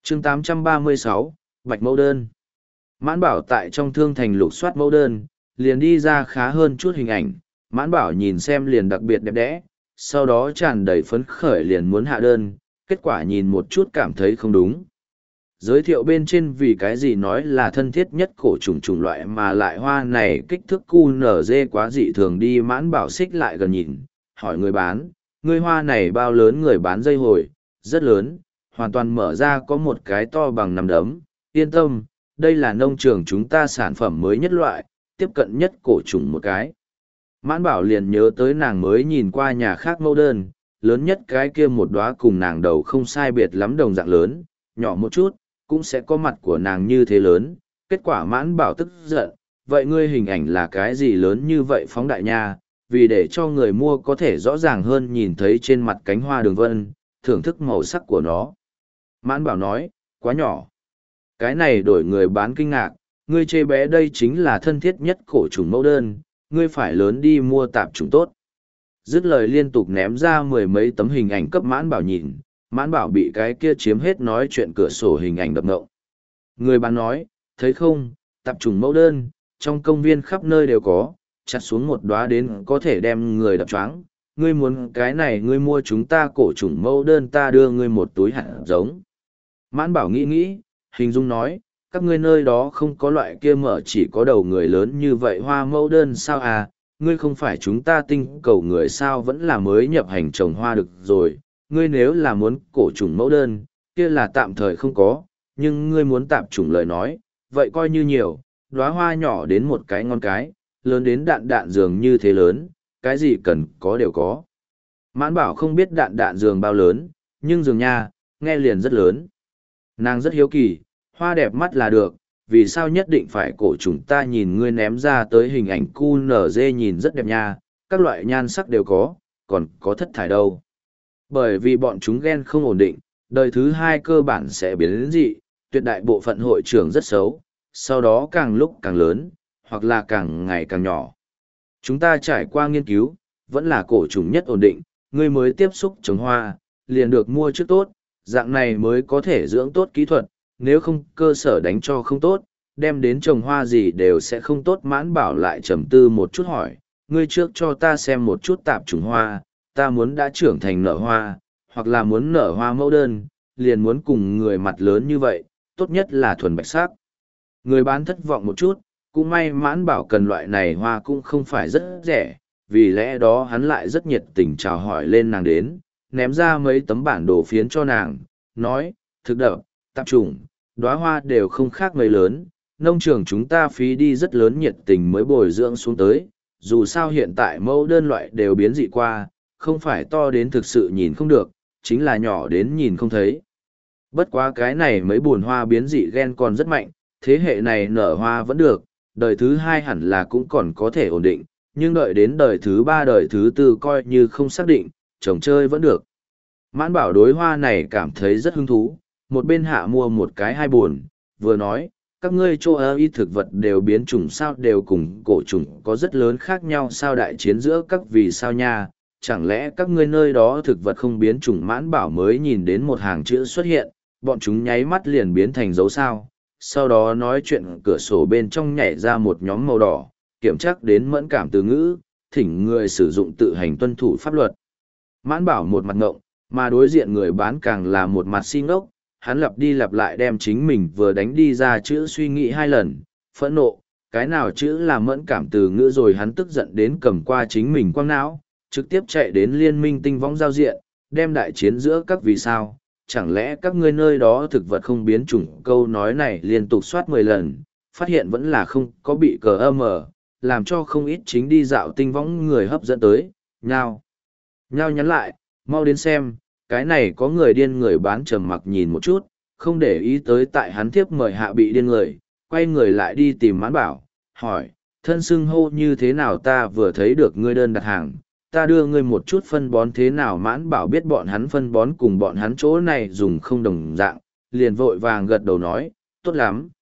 chương 836, Bạch mẫu đơn. Mãn Bảo tại trong thương thành lục soát mẫu đơn, liền đi ra khá hơn chút hình ảnh, Mãn Bảo nhìn xem liền đặc biệt đẹp đẽ, sau đó tràn đầy phấn khởi liền muốn hạ đơn, kết quả nhìn một chút cảm thấy không đúng. Giới thiệu bên trên vì cái gì nói là thân thiết nhất cổ trùng trùng loại mà lại hoa này kích thước QNZ quá dị thường đi. Mãn Bảo xích lại gần nhìn, hỏi người bán, ngươi hoa này bao lớn? Người bán dây hồi, rất lớn, hoàn toàn mở ra có một cái to bằng nắm đấm, yên tâm, đây là nông trường chúng ta sản phẩm mới nhất loại, tiếp cận nhất cổ trùng một cái. Mãn Bảo liền nhớ tới nàng mới nhìn qua nhà khác mẫu đơn, lớn nhất cái kia một đóa cùng nàng đầu không sai biệt lắm đồng dạng lớn, nhỏ một chút, cũng sẽ có mặt của nàng như thế lớn. Kết quả Mãn Bảo tức giận, vậy ngươi hình ảnh là cái gì lớn như vậy phóng đại nha, vì để cho người mua có thể rõ ràng hơn nhìn thấy trên mặt cánh hoa đường vân, thưởng thức màu sắc của nó. Mãn Bảo nói, quá nhỏ. Cái này đổi người bán kinh ngạc, ngươi chê bé đây chính là thân thiết nhất cổ trùng mẫu đơn, ngươi phải lớn đi mua tạp trùng tốt. Dứt lời liên tục ném ra mười mấy tấm hình ảnh cấp Mãn Bảo nhìn, Mãn Bảo bị cái kia chiếm hết nói chuyện cửa sổ hình ảnh đập ngộng. Người bán nói, thấy không, tạp trùng mẫu đơn, trong công viên khắp nơi đều có, chặt xuống một đóa đến có thể đem người đập choáng. Ngươi muốn cái này ngươi mua chúng ta cổ trùng mẫu đơn, ta đưa ngươi một túi hạt giống. Mãn Bảo nghĩ nghĩ, hình dung nói, các ngươi nơi đó không có loại kia mở chỉ có đầu người lớn như vậy hoa mẫu đơn sao à, ngươi không phải chúng ta tinh cầu người sao, vẫn là mới nhập hành trồng hoa được rồi, ngươi nếu là muốn cổ trùng mẫu đơn, kia là tạm thời không có, nhưng ngươi muốn tạp trùng lời nói, vậy coi như nhiều, đóa hoa nhỏ đến một cái ngón cái, lớn đến đạn đạn giường như thế lớn, cái gì cần có đều có. Mãn Bảo không biết đạn đạn giường bao lớn, nhưng giường nha, nghe liền rất lớn. Nàng rất hiếu kỳ, hoa đẹp mắt là được, vì sao nhất định phải cổ trùng? Ta nhìn ngươi ném ra tới hình ảnh QNZ nhìn rất đẹp nha, các loại nhan sắc đều có, còn có thất thải đâu. Bởi vì bọn chúng gen không ổn định, đời thứ hai cơ bản sẽ biến đến dị, tuyệt đại bộ phận hội trưởng rất xấu, sau đó càng lúc càng lớn, hoặc là càng ngày càng nhỏ. Chúng ta trải qua nghiên cứu, vẫn là cổ trùng nhất ổn định, ngươi mới tiếp xúc trồng hoa, liền được mua trước tốt, dạng này mới có thể dưỡng tốt kỹ thuật, nếu không cơ sở đánh cho không tốt, đem đến trồng hoa gì đều sẽ không tốt. Mãn Bảo lại trầm tư một chút hỏi, ngươi trước cho ta xem một chút tạp trùng hoa, ta muốn đã trưởng thành nở hoa, hoặc là muốn nở hoa mẫu đơn, liền muốn cùng người mặt lớn như vậy, tốt nhất là thuần bạch sắc. Người bán thất vọng một chút, cũng may Mãn Bảo cần loại này hoa cũng không phải rất rẻ, vì lẽ đó hắn lại rất nhiệt tình chào hỏi lên nàng đến, ném ra mấy tấm bản đồ phiến cho nàng, nói, thực đậm, tạp trùng, đóa hoa đều không khác mấy lớn, nông trường chúng ta phí đi rất lớn nhiệt tình mới bồi dưỡng xuống tới, dù sao hiện tại mẫu đơn loại đều biến dị qua, không phải to đến thực sự nhìn không được, chính là nhỏ đến nhìn không thấy. Bất quá cái này mấy buồn hoa biến dị gen còn rất mạnh, thế hệ này nở hoa vẫn được, đời thứ hai hẳn là cũng còn có thể ổn định, nhưng đợi đến đời thứ ba đời thứ tư coi như không xác định, trồng chơi vẫn được. Mãn Bảo đối hoa này cảm thấy rất hứng thú, một bên hạ mua một cái hai buồn, vừa nói, các ngươi châu Âu y thực vật đều biến chủng sao, đều cùng cổ trùng có rất lớn khác nhau sao, đại chiến giữa các vì sao nha, chẳng lẽ các ngươi nơi đó thực vật không biến chủng? Mãn Bảo mới nhìn đến một hàng chữ xuất hiện, bọn chúng nháy mắt liền biến thành dấu sao, sau đó nói chuyện cửa sổ bên trong nhảy ra một nhóm màu đỏ, kiểm tra đến mẫn cảm từ ngữ, thỉnh người sử dụng tự hành tuân thủ pháp luật. Mãn Bảo một mặt ngộng, mà đối diện người bán càng là một mặt si ngốc, hắn lặp đi lặp lại đem chính mình vừa đánh đi ra chữ suy nghĩ hai lần, phẫn nộ, cái nào chữ là mẫn cảm từ ngữ rồi. Hắn tức giận đến cầm qua chính mình quăng não, trực tiếp chạy đến Liên minh tinh võng giao diện, đem đại chiến giữa các vì sao, chẳng lẽ các ngươi nơi đó thực vật không biến chủng? Câu nói này liên tục soát 10 lần, phát hiện vẫn là không có bị cờ âm, làm cho không ít chính đi dạo tinh võng người hấp dẫn tới, nhao nhắn lại, mau đến xem, cái này có người điên. Người bán trầm mặc nhìn một chút, không để ý tới tại hắn tiếp mời hạ bị điên người, quay người lại đi tìm Mãn Bảo, hỏi, thân xưng hô như thế nào? Ta vừa thấy được ngươi đơn đặt hàng, ta đưa ngươi một chút phân bón thế nào? Mãn Bảo biết bọn hắn phân bón cùng bọn hắn chỗ này dùng không đồng dạng, liền vội vàng gật đầu nói, tốt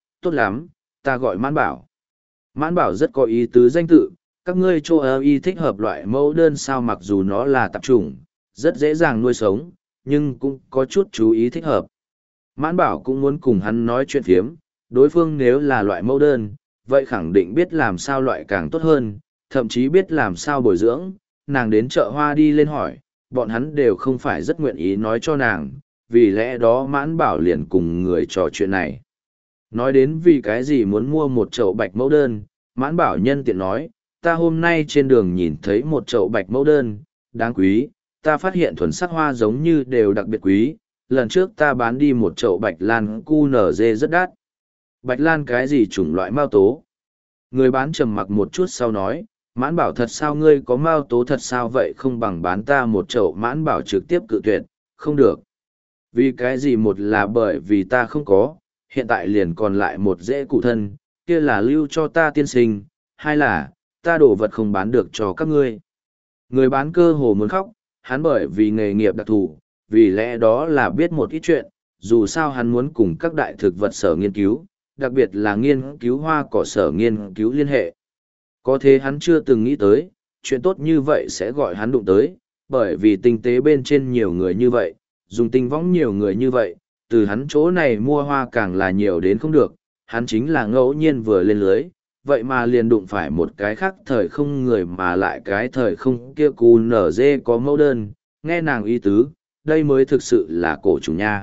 lắm, ta gọi Mãn Bảo. Mãn Bảo rất có ý tứ danh tự, các ngươi châu Âu y thích hợp loại mẫu đơn sao? Mặc dù nó là tạp chủng, rất dễ dàng nuôi sống, nhưng cũng có chút chú ý thích hợp. Mãn Bảo cũng muốn cùng hắn nói chuyện phiếm, đối phương nếu là loại mẫu đơn, vậy khẳng định biết làm sao loại càng tốt hơn, thậm chí biết làm sao bồi dưỡng. Nàng đến chợ hoa đi lên hỏi, bọn hắn đều không phải rất nguyện ý nói cho nàng, vì lẽ đó Mãn Bảo liền cùng người trò chuyện này. Nói đến vì cái gì muốn mua một chậu bạch mẫu đơn, Mãn Bảo nhân tiện nói, ta hôm nay trên đường nhìn thấy một chậu bạch mẫu đơn, đáng quý, ta phát hiện thuần sắc hoa giống như đều đặc biệt quý, lần trước ta bán đi một chậu bạch lan QNZ rất đắt. Bạch lan cái gì chủng loại mao tố? Người bán trầm mặc một chút sau nói, Mãn Bảo thật sao ngươi có mao tố thật sao vậy không bằng bán ta một chậu. Mãn Bảo trực tiếp cự tuyệt, không được. Vì cái gì một là bởi vì ta không có, hiện tại liền còn lại một dễ cụ thân, kia là lưu cho ta tiên sinh, hai là, ta đổ vật không bán được cho các ngươi. Người bán cơ hồ muốn khóc, hắn bởi vì nghề nghiệp đặc thù, vì lẽ đó là biết một ít chuyện, dù sao hắn muốn cùng các đại thực vật sở nghiên cứu, đặc biệt là nghiên cứu hoa cỏ sở nghiên cứu liên hệ. Có thế hắn chưa từng nghĩ tới, chuyện tốt như vậy sẽ gọi hắn đụng tới, bởi vì tinh tế bên trên nhiều người như vậy, dùng tinh võng nhiều người như vậy, từ hắn chỗ này mua hoa càng là nhiều đến không được, hắn chính là ngẫu nhiên vừa lên lưới, vậy mà liền đụng phải một cái khác thời không người mà lại cái thời không kia cù nở dê có mẫu đơn, nghe nàng ý tứ, đây mới thực sự là cổ trùng nha.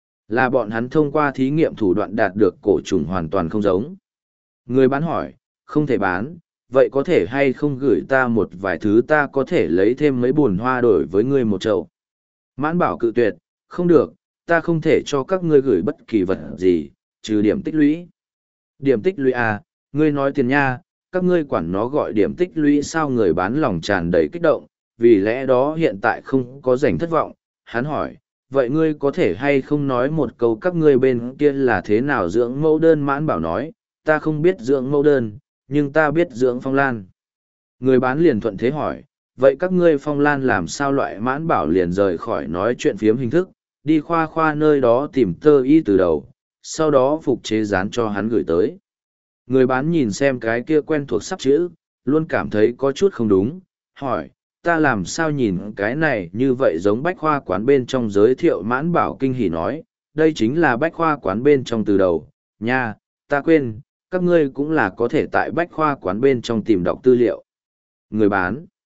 Là bọn hắn thông qua thí nghiệm thủ đoạn đạt được cổ trùng hoàn toàn không giống. Người bán hỏi, không thể bán, vậy có thể hay không gửi ta một vài thứ ta có thể lấy thêm mấy bùn hoa đổi với ngươi một chậu. Mãn Bảo cự tuyệt, không được, ta không thể cho các ngươi gửi bất kỳ vật gì, trừ điểm tích lũy. Điểm tích lũy à, ngươi nói tiền nha, các ngươi quản nó gọi điểm tích lũy sao. Người bán lòng tràn đầy kích động, vì lẽ đó hiện tại không có rảnh thất vọng. Hắn hỏi, vậy ngươi có thể hay không nói một câu các ngươi bên kia là thế nào dưỡng mẫu đơn. Mãn Bảo nói, ta không biết dưỡng mẫu đơn, nhưng ta biết dưỡng phong lan. Người bán liền thuận thế hỏi, vậy các ngươi phong lan làm sao loại? Mãn Bảo liền rời khỏi nói chuyện phiếm hình thức, đi khoa khoa nơi đó tìm tơ y từ đầu, sau đó phục chế dán cho hắn gửi tới. Người bán nhìn xem cái kia quen thuộc sắp chữ, luôn cảm thấy có chút không đúng, hỏi, ta làm sao nhìn cái này như vậy giống bách khoa quán bên trong giới thiệu. Mãn Bảo kinh hỉ nói, đây chính là bách khoa quán bên trong từ đầu, nha, ta quên, các ngươi cũng là có thể tại bách khoa quán bên trong tìm đọc tư liệu. Người bán,